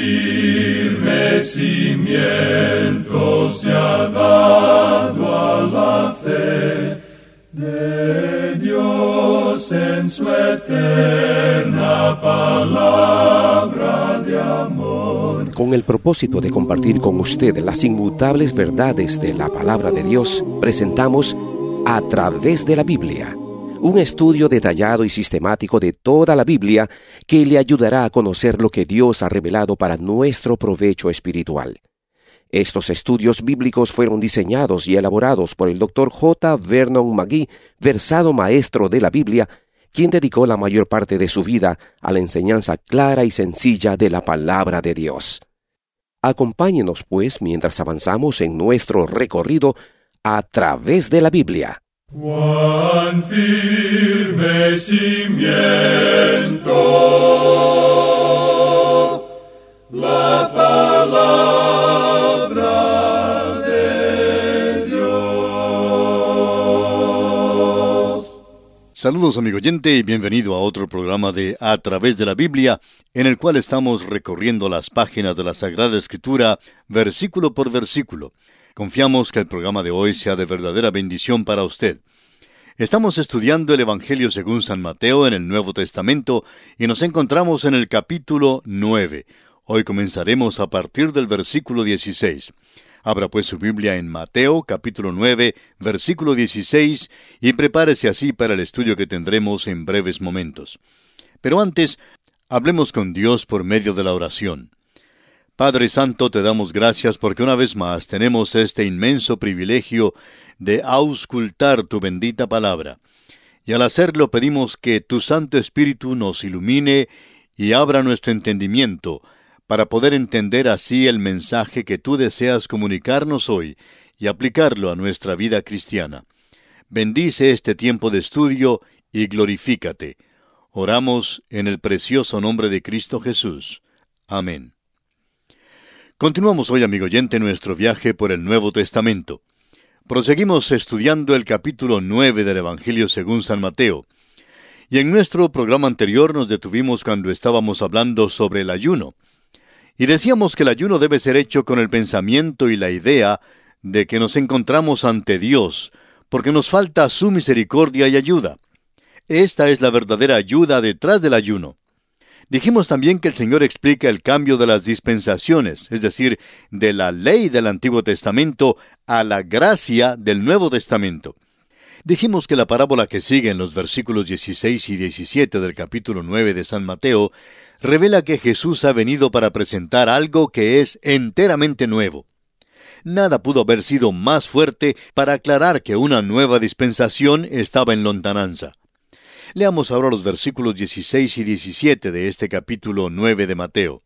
firme cimiento se ha dado a la fe de Dios en su eterna palabra de amor. Con el propósito de compartir con usted las inmutables verdades de la palabra de Dios, presentamos A Través de la Biblia, un estudio detallado y sistemático de toda la Biblia que le ayudará a conocer lo que Dios ha revelado para nuestro provecho espiritual. Estos estudios bíblicos fueron diseñados y elaborados por el Dr. J. Vernon McGee, versado maestro de la Biblia, quien dedicó la mayor parte de su vida a la enseñanza clara y sencilla de la palabra de Dios. Acompáñenos, pues, mientras avanzamos en nuestro recorrido a través de la Biblia. Cuán firme cimiento la palabra de Dios. Saludos, amigo oyente, y bienvenido a otro programa de A Través de la Biblia, en el cual estamos recorriendo las páginas de la Sagrada Escritura, versículo por versículo. Confiamos que el programa de hoy sea de verdadera bendición para usted. Estamos estudiando el Evangelio según San Mateo en el Nuevo Testamento y nos encontramos en el capítulo 9. Hoy comenzaremos a partir del versículo 16. Abra pues su Biblia en Mateo, capítulo 9, versículo 16, y prepárese así para el estudio que tendremos en breves momentos. Pero antes, hablemos con Dios por medio de la oración. Padre Santo, te damos gracias porque una vez más tenemos este inmenso privilegio de auscultar tu bendita palabra. Y al hacerlo pedimos que tu Santo Espíritu nos ilumine y abra nuestro entendimiento para poder entender así el mensaje que tú deseas comunicarnos hoy y aplicarlo a nuestra vida cristiana. Bendice este tiempo de estudio y glorifícate. Oramos en el precioso nombre de Cristo Jesús. Amén. Continuamos hoy, amigo oyente, nuestro viaje por el Nuevo Testamento. Proseguimos estudiando el capítulo 9 del Evangelio según San Mateo. Y en nuestro programa anterior nos detuvimos cuando estábamos hablando sobre el ayuno. Y decíamos que el ayuno debe ser hecho con el pensamiento y la idea de que nos encontramos ante Dios, porque nos falta su misericordia y ayuda. Esta es la verdadera ayuda detrás del ayuno. Dijimos también que el Señor explica el cambio de las dispensaciones, es decir, de la ley del Antiguo Testamento a la gracia del Nuevo Testamento. Dijimos que la parábola que sigue en los versículos 16 y 17 del capítulo 9 de San Mateo revela que Jesús ha venido para presentar algo que es enteramente nuevo. Nada pudo haber sido más fuerte para aclarar que una nueva dispensación estaba en lontananza. Leamos ahora los versículos 16 y 17 de este capítulo 9 de Mateo.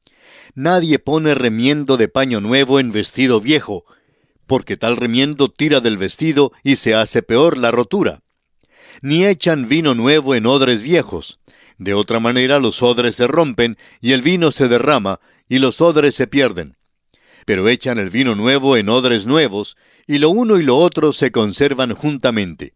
Nadie pone remiendo de paño nuevo en vestido viejo, porque tal remiendo tira del vestido y se hace peor la rotura. Ni echan vino nuevo en odres viejos. De otra manera los odres se rompen y el vino se derrama y los odres se pierden. Pero echan el vino nuevo en odres nuevos y lo uno y lo otro se conservan juntamente.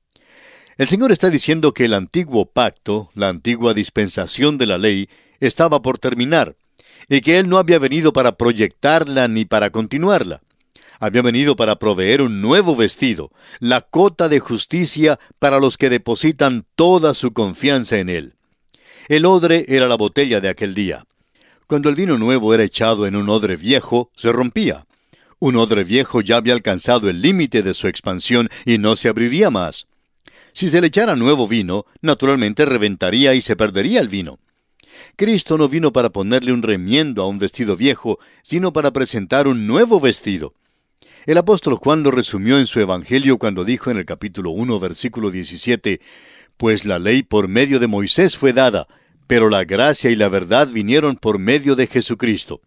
El Señor está diciendo que el antiguo pacto, la antigua dispensación de la ley, estaba por terminar, y que Él no había venido para proyectarla ni para continuarla. Había venido para proveer un nuevo vestido, la cota de justicia para los que depositan toda su confianza en Él. El odre era la botella de aquel día. Cuando el vino nuevo era echado en un odre viejo, se rompía. Un odre viejo ya había alcanzado el límite de su expansión y no se abriría más. Si se le echara nuevo vino, naturalmente reventaría y se perdería el vino. Cristo no vino para ponerle un remiendo a un vestido viejo, sino para presentar un nuevo vestido. El apóstol Juan lo resumió en su Evangelio cuando dijo en el capítulo 1, versículo 17, «Pues la ley por medio de Moisés fue dada, pero la gracia y la verdad vinieron por medio de Jesucristo».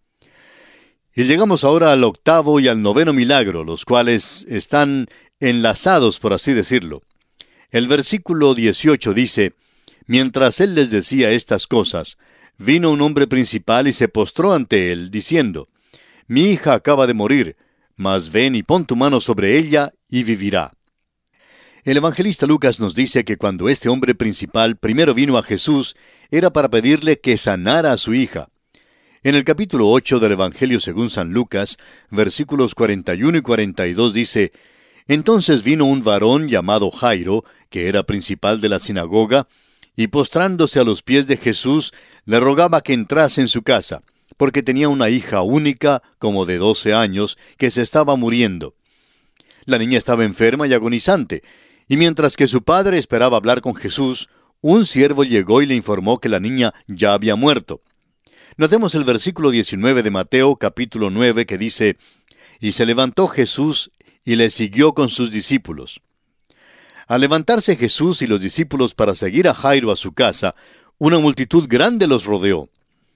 Y llegamos ahora al octavo y al noveno milagro, los cuales están enlazados, por así decirlo. El versículo 18 dice, «Mientras él les decía estas cosas, vino un hombre principal y se postró ante él, diciendo, Mi hija acaba de morir, mas ven y pon tu mano sobre ella y vivirá». El evangelista Lucas nos dice que cuando este hombre principal primero vino a Jesús, era para pedirle que sanara a su hija. En el capítulo 8 del Evangelio según San Lucas, versículos 41 y 42 dice: Entonces vino un varón llamado Jairo, que era principal de la sinagoga, y postrándose a los pies de Jesús, le rogaba que entrase en su casa, porque tenía una hija única, como de 12 años, que se estaba muriendo. La niña estaba enferma y agonizante, y mientras que su padre esperaba hablar con Jesús, un siervo llegó y le informó que la niña ya había muerto. Notemos el versículo 19 de Mateo, capítulo 9, que dice: Y se levantó Jesús y le siguió con sus discípulos. Al levantarse Jesús y los discípulos para seguir a Jairo a su casa, una multitud grande los rodeó.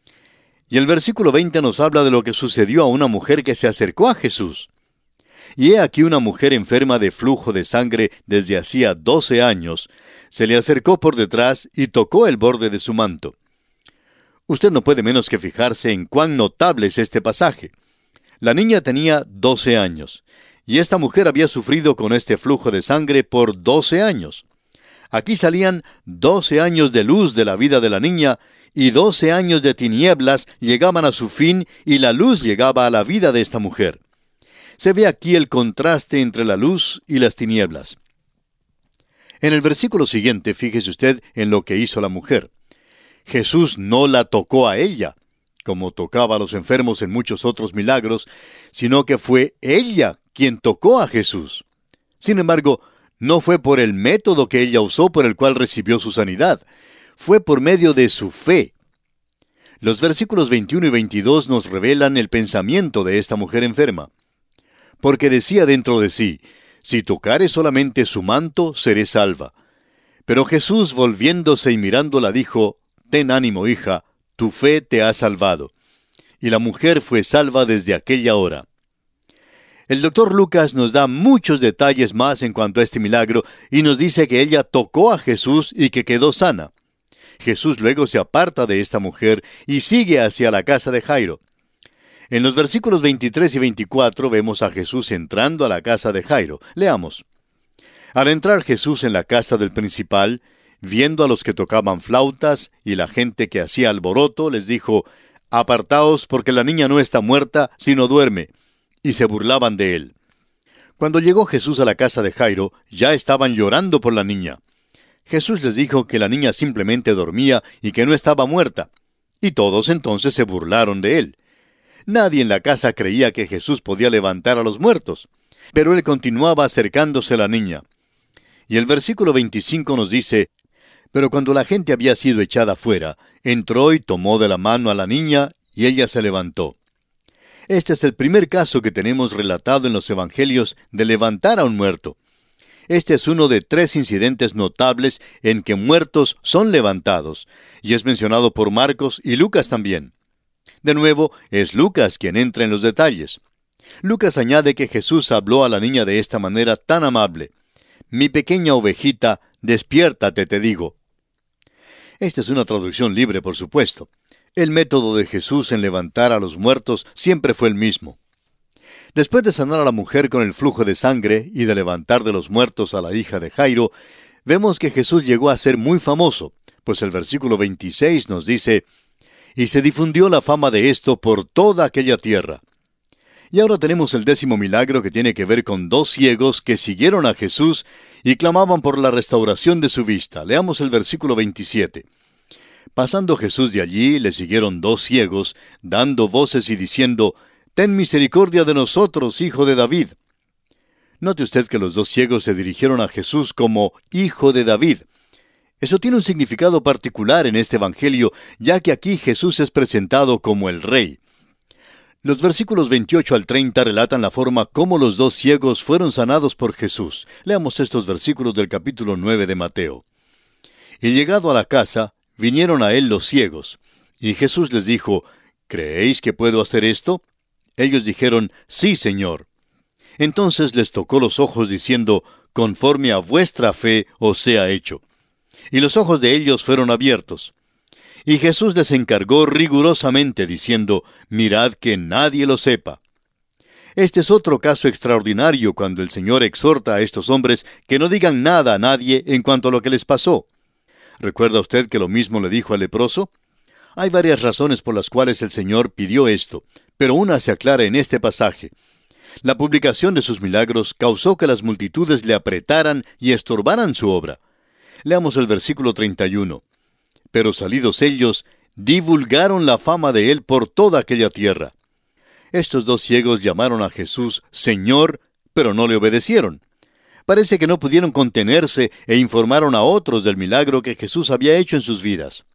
Y el versículo 20 nos habla de lo que sucedió a una mujer que se acercó a Jesús. Y he aquí una mujer enferma de flujo de sangre desde hacía 12 años, se le acercó por detrás y tocó el borde de su manto. Usted no puede menos que fijarse en cuán notable es este pasaje. La niña tenía 12 años, y esta mujer había sufrido con este flujo de sangre por 12 años. Aquí salían 12 años de luz de la vida de la niña, y 12 años de tinieblas llegaban a su fin, y la luz llegaba a la vida de esta mujer. Se ve aquí el contraste entre la luz y las tinieblas. En el versículo siguiente, fíjese usted en lo que hizo la mujer. Jesús no la tocó a ella, como tocaba a los enfermos en muchos otros milagros, sino que fue ella quien tocó a Jesús. Sin embargo, no fue por el método que ella usó por el cual recibió su sanidad. Fue por medio de su fe. Los versículos 21 y 22 nos revelan el pensamiento de esta mujer enferma. Porque decía dentro de sí: si tocare solamente su manto, seré salva. Pero Jesús, volviéndose y mirándola, dijo: ten ánimo, hija, tu fe te ha salvado. Y la mujer fue salva desde aquella hora. El doctor Lucas nos da muchos detalles más en cuanto a este milagro y nos dice que ella tocó a Jesús y que quedó sana. Jesús luego se aparta de esta mujer y sigue hacia la casa de Jairo. En los versículos 23 y 24 vemos a Jesús entrando a la casa de Jairo. Leamos. Al entrar Jesús en la casa del principal, viendo a los que tocaban flautas y la gente que hacía alboroto, les dijo: apartaos, porque la niña no está muerta, sino duerme. Y se burlaban de él. Cuando llegó Jesús a la casa de Jairo, ya estaban llorando por la niña. Jesús les dijo que la niña simplemente dormía y que no estaba muerta. Y todos entonces se burlaron de él. Nadie en la casa creía que Jesús podía levantar a los muertos. Pero él continuaba acercándose a la niña. Y el versículo 25 nos dice: pero cuando la gente había sido echada fuera, entró y tomó de la mano a la niña, y ella se levantó. Este es el primer caso que tenemos relatado en los Evangelios de levantar a un muerto. Este es uno de 3 incidentes notables en que muertos son levantados, y es mencionado por Marcos y Lucas también. De nuevo, es Lucas quien entra en los detalles. Lucas añade que Jesús habló a la niña de esta manera tan amable: mi pequeña ovejita, despiértate, te digo. Esta es una traducción libre, por supuesto. El método de Jesús en levantar a los muertos siempre fue el mismo. Después de sanar a la mujer con el flujo de sangre y de levantar de los muertos a la hija de Jairo, vemos que Jesús llegó a ser muy famoso, pues el versículo 26 nos dice: y se difundió la fama de esto por toda aquella tierra. Y ahora tenemos el 10º milagro, que tiene que ver con 2 ciegos que siguieron a Jesús y clamaban por la restauración de su vista. Leamos el versículo 27. Pasando Jesús de allí, le siguieron 2 ciegos, dando voces y diciendo: ten misericordia de nosotros, hijo de David. Note usted que los 2 ciegos se dirigieron a Jesús como hijo de David. Eso tiene un significado particular en este evangelio, ya que aquí Jesús es presentado como el Rey. Los versículos 28 al 30 relatan la forma como los 2 ciegos fueron sanados por Jesús. Leamos estos versículos del capítulo 9 de Mateo. Y llegado a la casa, vinieron a él los ciegos. Y Jesús les dijo: ¿creéis que puedo hacer esto? Ellos dijeron: sí, Señor. Entonces les tocó los ojos, diciendo: conforme a vuestra fe os sea hecho. Y los ojos de ellos fueron abiertos. Y Jesús les encargó rigurosamente, diciendo: mirad que nadie lo sepa. Este es otro caso extraordinario cuando el Señor exhorta a estos hombres que no digan nada a nadie en cuanto a lo que les pasó. ¿Recuerda usted que lo mismo le dijo al leproso? Hay varias razones por las cuales el Señor pidió esto, pero una se aclara en este pasaje. La publicación de sus milagros causó que las multitudes le apretaran y estorbaran su obra. Leamos el versículo 31. Pero salidos ellos, divulgaron la fama de él por toda aquella tierra. Estos dos ciegos llamaron a Jesús Señor, pero no le obedecieron. Parece que no pudieron contenerse e informaron a otros del milagro que Jesús había hecho en sus vidas.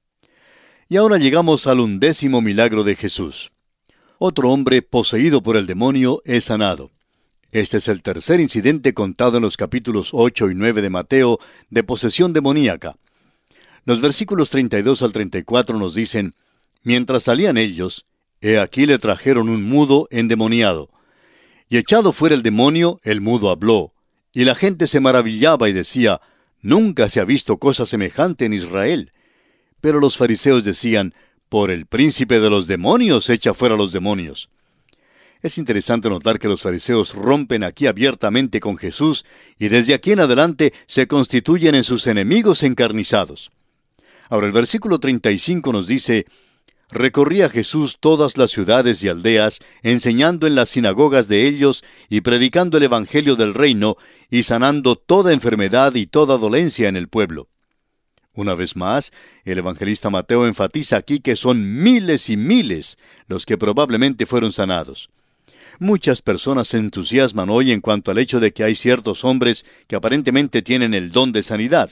Y ahora llegamos al 11º milagro de Jesús. Otro hombre poseído por el demonio es sanado. Este es el tercer incidente contado en los capítulos 8 y 9 de Mateo de posesión demoníaca. Los versículos 32 al 34 nos dicen: Mientras salían ellos, he aquí le trajeron un mudo endemoniado. Y echado fuera el demonio, el mudo habló. Y la gente se maravillaba y decía: Nunca se ha visto cosa semejante en Israel. Pero los fariseos decían: Por el príncipe de los demonios echa fuera los demonios. Es interesante notar que los fariseos rompen aquí abiertamente con Jesús y desde aquí en adelante se constituyen en sus enemigos encarnizados. Ahora el versículo 35 nos dice: Recorría Jesús todas las ciudades y aldeas, enseñando en las sinagogas de ellos y predicando el evangelio del reino y sanando toda enfermedad y toda dolencia en el pueblo. Una vez más, el evangelista Mateo enfatiza aquí que son miles y miles los que probablemente fueron sanados. Muchas personas se entusiasman hoy en cuanto al hecho de que hay ciertos hombres que aparentemente tienen el don de sanidad.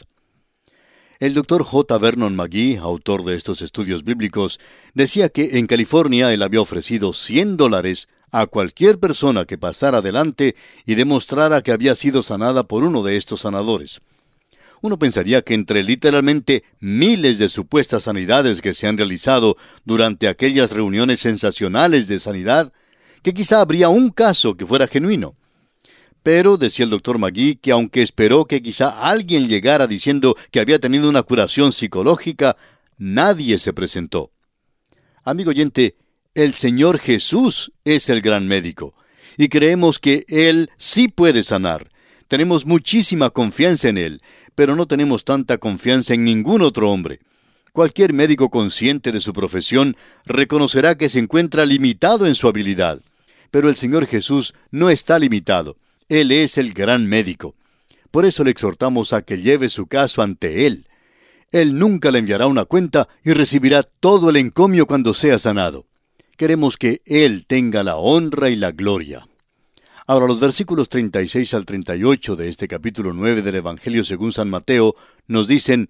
El Dr. J. Vernon McGee, autor de estos estudios bíblicos, decía que en California él había ofrecido $100 a cualquier persona que pasara adelante y demostrara que había sido sanada por uno de estos sanadores. Uno pensaría que entre literalmente miles de supuestas sanidades que se han realizado durante aquellas reuniones sensacionales de sanidad, que quizá habría un caso que fuera genuino. Pero, decía el Dr. McGee, que aunque esperó que quizá alguien llegara diciendo que había tenido una curación psicológica, nadie se presentó. Amigo oyente, el Señor Jesús es el gran médico, y creemos que Él sí puede sanar. Tenemos muchísima confianza en Él, pero no tenemos tanta confianza en ningún otro hombre. Cualquier médico consciente de su profesión reconocerá que se encuentra limitado en su habilidad. Pero el Señor Jesús no está limitado. Él es el gran médico. Por eso le exhortamos a que lleve su caso ante Él. Él nunca le enviará una cuenta y recibirá todo el encomio cuando sea sanado. Queremos que Él tenga la honra y la gloria. Ahora, los versículos 36 al 38 de este capítulo 9 del Evangelio según San Mateo nos dicen: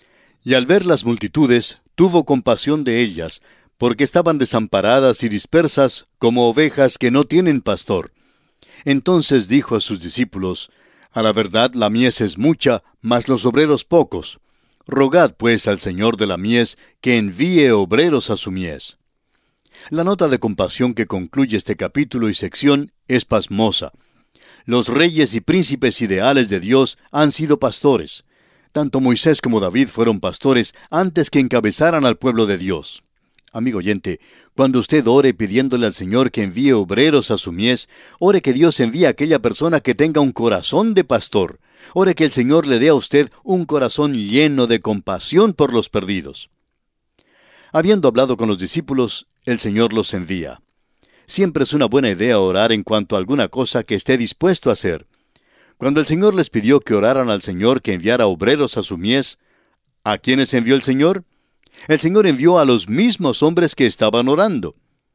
Y al ver las multitudes, tuvo compasión de ellas, porque estaban desamparadas y dispersas como ovejas que no tienen pastor. Entonces dijo a sus discípulos: A la verdad la mies es mucha, mas los obreros pocos. Rogad pues al Señor de la mies que envíe obreros a su mies. La nota de compasión que concluye este capítulo y sección es pasmosa. Los reyes y príncipes ideales de Dios han sido pastores. Tanto Moisés como David fueron pastores antes que encabezaran al pueblo de Dios. Amigo oyente, cuando usted ore pidiéndole al Señor que envíe obreros a su mies, ore que Dios envíe a aquella persona que tenga un corazón de pastor. Ore que el Señor le dé a usted un corazón lleno de compasión por los perdidos. Habiendo hablado con los discípulos, el Señor los envía. Siempre es una buena idea orar en cuanto a alguna cosa que esté dispuesto a hacer. Cuando el Señor les pidió que oraran al Señor que enviara obreros a su mies, ¿a quiénes envió el Señor? El Señor envió a los mismos hombres que estaban orando.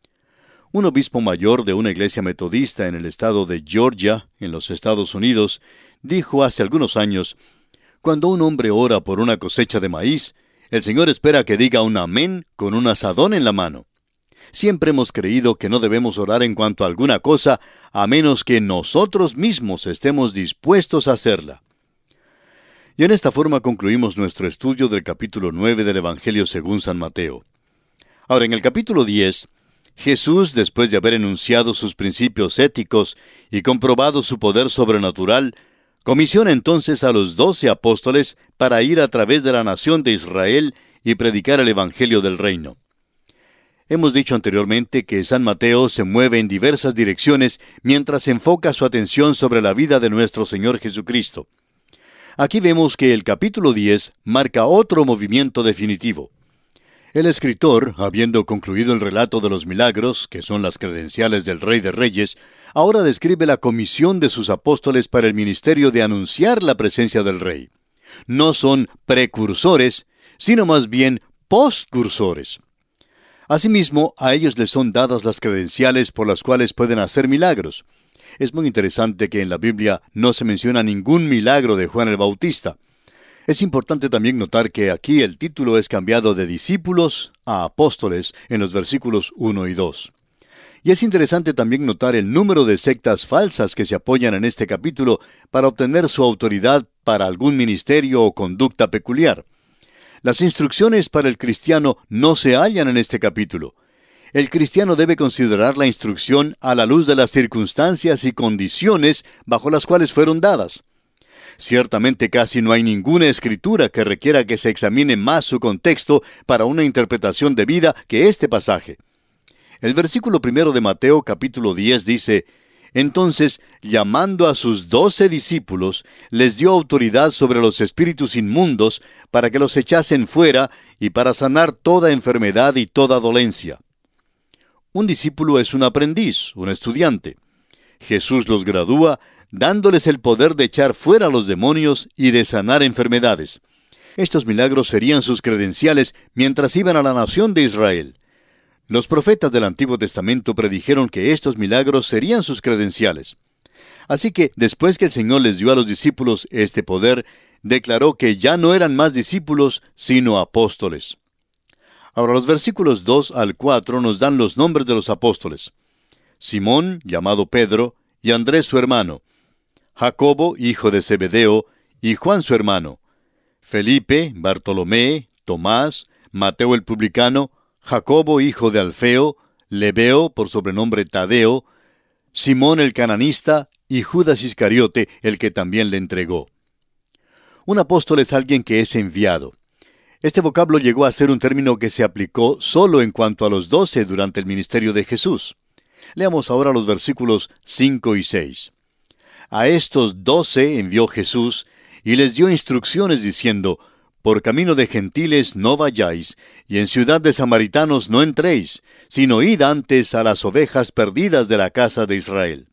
Un obispo mayor de una iglesia metodista en el estado de Georgia, en los Estados Unidos, dijo hace algunos años: Cuando un hombre ora por una cosecha de maíz, el Señor espera que diga un amén con un azadón en la mano. Siempre hemos creído que no debemos orar en cuanto a alguna cosa, a menos que nosotros mismos estemos dispuestos a hacerla. Y en esta forma concluimos nuestro estudio del capítulo 9 del Evangelio según San Mateo. Ahora, en el capítulo 10, Jesús, después de haber enunciado sus principios éticos y comprobado su poder sobrenatural, comisiona entonces a los 12 apóstoles para ir a través de la nación de Israel y predicar el Evangelio del reino. Hemos dicho anteriormente que San Mateo se mueve en diversas direcciones mientras enfoca su atención sobre la vida de nuestro Señor Jesucristo. Aquí vemos que el capítulo 10 marca otro movimiento definitivo. El escritor, habiendo concluido el relato de los milagros, que son las credenciales del Rey de Reyes, ahora describe la comisión de sus apóstoles para el ministerio de anunciar la presencia del Rey. No son precursores, sino más bien postcursores. Asimismo, a ellos les son dadas las credenciales por las cuales pueden hacer milagros. Es muy interesante que en la Biblia no se menciona ningún milagro de Juan el Bautista. Es importante también notar que aquí el título es cambiado de discípulos a apóstoles en los versículos 1 y 2. Y es interesante también notar el número de sectas falsas que se apoyan en este capítulo para obtener su autoridad para algún ministerio o conducta peculiar. Las instrucciones para el cristiano no se hallan en este capítulo. El cristiano debe considerar la instrucción a la luz de las circunstancias y condiciones bajo las cuales fueron dadas. Ciertamente casi no hay ninguna escritura que requiera que se examine más su contexto para una interpretación debida que este pasaje. El versículo 1 de Mateo capítulo 10 dice: Entonces, llamando a sus 12 discípulos, les dio autoridad sobre los espíritus inmundos para que los echasen fuera y para sanar toda enfermedad y toda dolencia. Un discípulo es un aprendiz, un estudiante. Jesús los gradúa, dándoles el poder de echar fuera a los demonios y de sanar enfermedades. Estos milagros serían sus credenciales mientras iban a la nación de Israel. Los profetas del Antiguo Testamento predijeron que estos milagros serían sus credenciales. Así que, después que el Señor les dio a los discípulos este poder, declaró que ya no eran más discípulos, sino apóstoles. Ahora, los versículos 2 al 4 nos dan los nombres de los apóstoles: Simón, llamado Pedro, y Andrés su hermano; Jacobo, hijo de Zebedeo, y Juan su hermano; Felipe, Bartolomé, Tomás, Mateo el publicano, Jacobo, hijo de Alfeo, Lebeo, por sobrenombre Tadeo, Simón el cananista, y Judas Iscariote, el que también le entregó. Un apóstol es alguien que es enviado. Este vocablo llegó a ser un término que se aplicó solo en cuanto a los 12 durante el ministerio de Jesús. Leamos ahora los versículos 5 y 6. A estos 12 envió Jesús, y les dio instrucciones diciendo: Por camino de gentiles no vayáis, y en ciudad de samaritanos no entréis, sino id antes a las ovejas perdidas de la casa de Israel.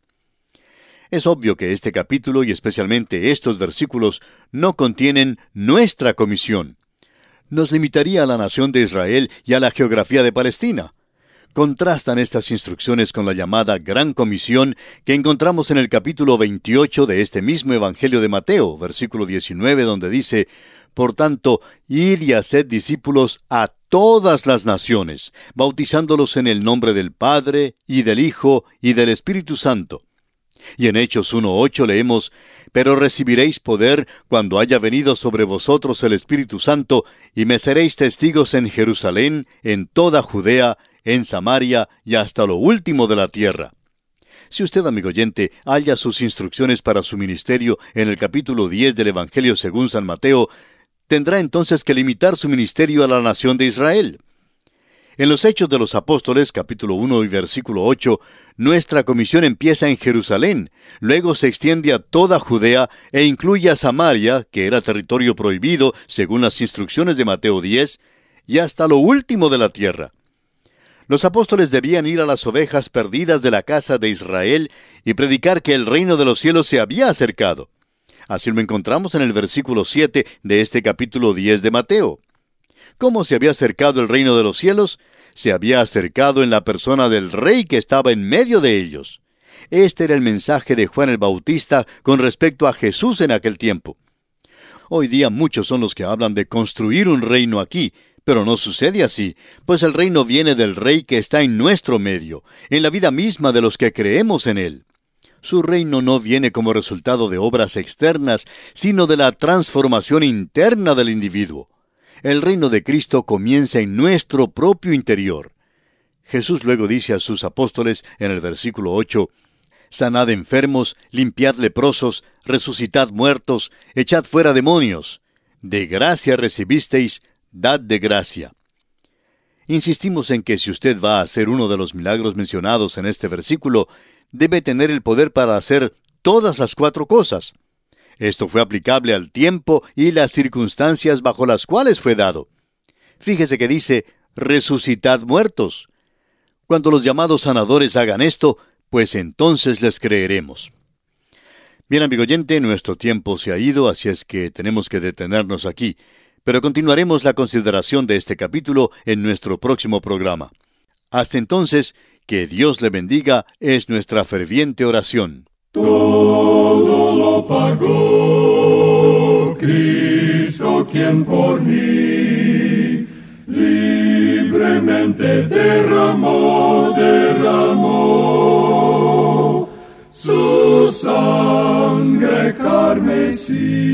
Es obvio que este capítulo, y especialmente estos versículos, no contienen nuestra comisión. Nos limitaría a la nación de Israel y a la geografía de Palestina. Contrastan estas instrucciones con la llamada Gran Comisión que encontramos en el capítulo 28 de este mismo Evangelio de Mateo, versículo 19, donde dice: Por tanto, id y haced discípulos a todas las naciones, bautizándolos en el nombre del Padre, y del Hijo, y del Espíritu Santo. Y en Hechos 1:8 leemos: Pero recibiréis poder cuando haya venido sobre vosotros el Espíritu Santo, y me seréis testigos en Jerusalén, en toda Judea, en Samaria y hasta lo último de la tierra. Si usted, amigo oyente, halla sus instrucciones para su ministerio en el capítulo 10 del Evangelio según San Mateo, tendrá entonces que limitar su ministerio a la nación de Israel. En los Hechos de los Apóstoles, capítulo 1 y versículo 8, nuestra comisión empieza en Jerusalén, luego se extiende a toda Judea e incluye a Samaria, que era territorio prohibido según las instrucciones de Mateo 10, y hasta lo último de la tierra. Los apóstoles debían ir a las ovejas perdidas de la casa de Israel y predicar que el reino de los cielos se había acercado. Así lo encontramos en el versículo 7 de este capítulo 10 de Mateo. ¿Cómo se había acercado el reino de los cielos? Se había acercado en la persona del Rey que estaba en medio de ellos. Este era el mensaje de Juan el Bautista con respecto a Jesús en aquel tiempo. Hoy día muchos son los que hablan de construir un reino aquí, pero no sucede así, pues el reino viene del Rey que está en nuestro medio, en la vida misma de los que creemos en Él. Su reino no viene como resultado de obras externas, sino de la transformación interna del individuo. El reino de Cristo comienza en nuestro propio interior. Jesús luego dice a sus apóstoles en el versículo 8, Sanad enfermos, limpiad leprosos, resucitad muertos, echad fuera demonios. De gracia recibisteis, dad de gracia. Insistimos en que si usted va a hacer uno de los milagros mencionados en este versículo, debe tener el poder para hacer todas las 4 cosas. Esto fue aplicable al tiempo y las circunstancias bajo las cuales fue dado. Fíjese que dice, resucitad muertos. Cuando los llamados sanadores hagan esto, pues entonces les creeremos. Bien, amigo oyente, nuestro tiempo se ha ido, así es que tenemos que detenernos aquí, pero continuaremos la consideración de este capítulo en nuestro próximo programa. Hasta entonces, que Dios le bendiga es nuestra ferviente oración. Todo lo pagó Cristo, quien por mí libremente derramó su sangre carmesí.